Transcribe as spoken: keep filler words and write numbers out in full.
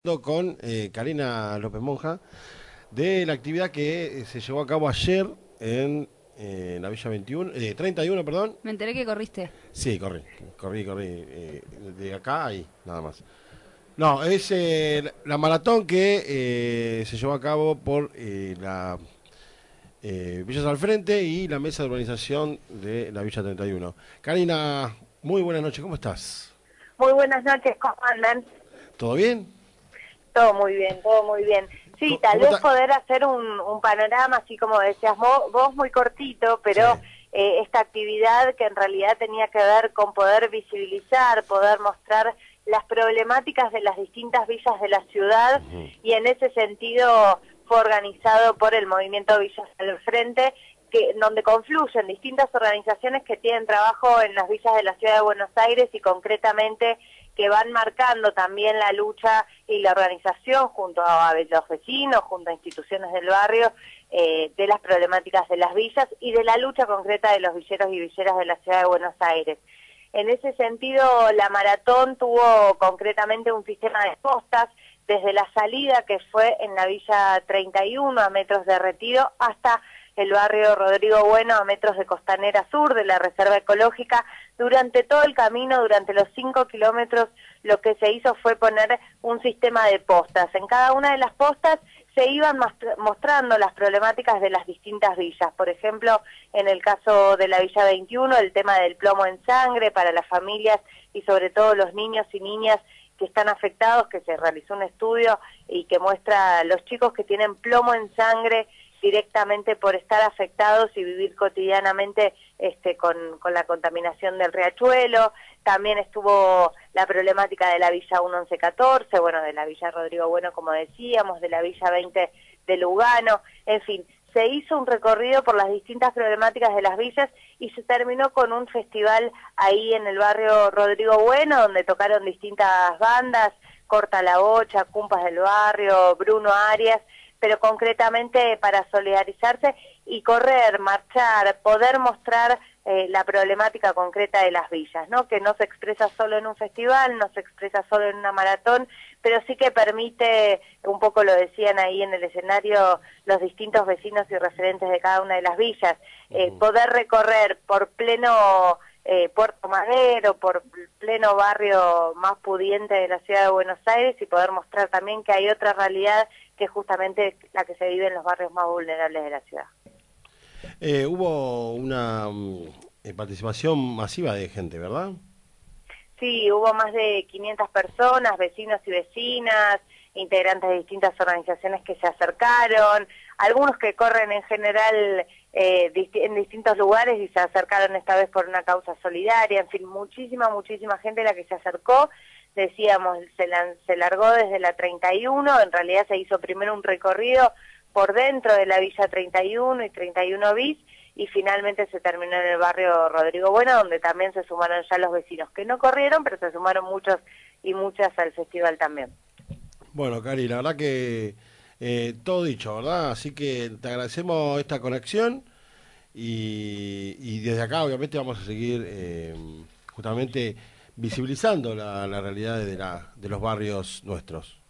Con eh, Karina López Monja de la actividad que eh, se llevó a cabo ayer en eh, la Villa veintiuno, eh, treinta y uno, perdón. Me enteré que corriste. Sí, corrí, corrí, corrí, eh, de acá a ahí, nada más. No, es eh, la la maratón que eh, se llevó a cabo por eh, la eh, Villas al Frente y la mesa de urbanización de la Villa treinta y uno. Karina, muy buenas noches, ¿cómo estás? Muy buenas noches, ¿cómo andan? ¿Todo bien? Todo muy bien, todo muy bien. Sí, ¿Cómo, tal cómo vez está? poder hacer un, un panorama, así como decías vos, vos muy cortito, Sí. pero eh, esta actividad que en realidad tenía que ver con poder visibilizar, poder mostrar las problemáticas de las distintas villas de la ciudad, Ujú. y en ese sentido fue organizado por el movimiento Villas al Frente, que, donde confluyen distintas organizaciones que tienen trabajo en las villas de la ciudad de Buenos Aires y concretamente que van marcando también la lucha y la organización junto a los vecinos, junto a instituciones del barrio, eh, de las problemáticas de las villas y de la lucha concreta de los villeros y villeras de la ciudad de Buenos Aires. En ese sentido, la maratón tuvo concretamente un sistema de postas desde la salida, que fue en la Villa treinta y uno, a metros de Retiro, hasta el barrio Rodrigo Bueno, a metros de Costanera Sur, de la Reserva Ecológica. Durante todo el camino, durante los cinco kilómetros, lo que se hizo fue poner un sistema de postas. En cada una de las postas se iban mostrando las problemáticas de las distintas villas. Por ejemplo, en el caso de la Villa veintiuno, el tema del plomo en sangre para las familias y sobre todo los niños y niñas que están afectados, que se realizó un estudio y que muestra a los chicos que tienen plomo en sangre directamente por estar afectados y vivir cotidianamente este, con, con la contaminación del riachuelo. También estuvo la problemática de la Villa mil once catorce, bueno, de la Villa Rodrigo Bueno, como decíamos, de la Villa veinte de Lugano, en fin, se hizo un recorrido por las distintas problemáticas de las villas y se terminó con un festival ahí en el barrio Rodrigo Bueno, donde tocaron distintas bandas, Corta la Bocha, Cumpas del Barrio, Bruno Arias, pero concretamente para solidarizarse y correr, marchar, poder mostrar eh, la problemática concreta de las villas, ¿no? Que no se expresa solo en un festival, no se expresa solo en una maratón, pero sí que permite, un poco lo decían ahí en el escenario los distintos vecinos y referentes de cada una de las villas, eh, Ujú. poder recorrer por pleno eh, Puerto Madero, por pleno barrio más pudiente de la ciudad de Buenos Aires y poder mostrar también que hay otra realidad que es justamente la que se vive en los barrios más vulnerables de la ciudad. Eh, hubo una mm, eh, participación masiva de gente, ¿verdad? Sí, hubo más de quinientas personas, vecinos y vecinas, integrantes de distintas organizaciones que se acercaron, algunos que corren en general eh, disti en distintos lugares y se acercaron esta vez por una causa solidaria, en fin, muchísima, muchísima gente la que se acercó. Decíamos, se, lan se largó desde la treinta y uno, en realidad se hizo primero un recorrido por dentro de la Villa treinta y uno y treinta y uno bis, y finalmente se terminó en el barrio Rodrigo Bueno, donde también se sumaron ya los vecinos, que no corrieron, pero se sumaron muchos y muchas al festival también. Bueno, Cari, la verdad que eh, todo dicho, ¿verdad? Así que te agradecemos esta conexión y, y desde acá obviamente vamos a seguir eh, justamente visibilizando la, la realidad de, la, de los barrios nuestros.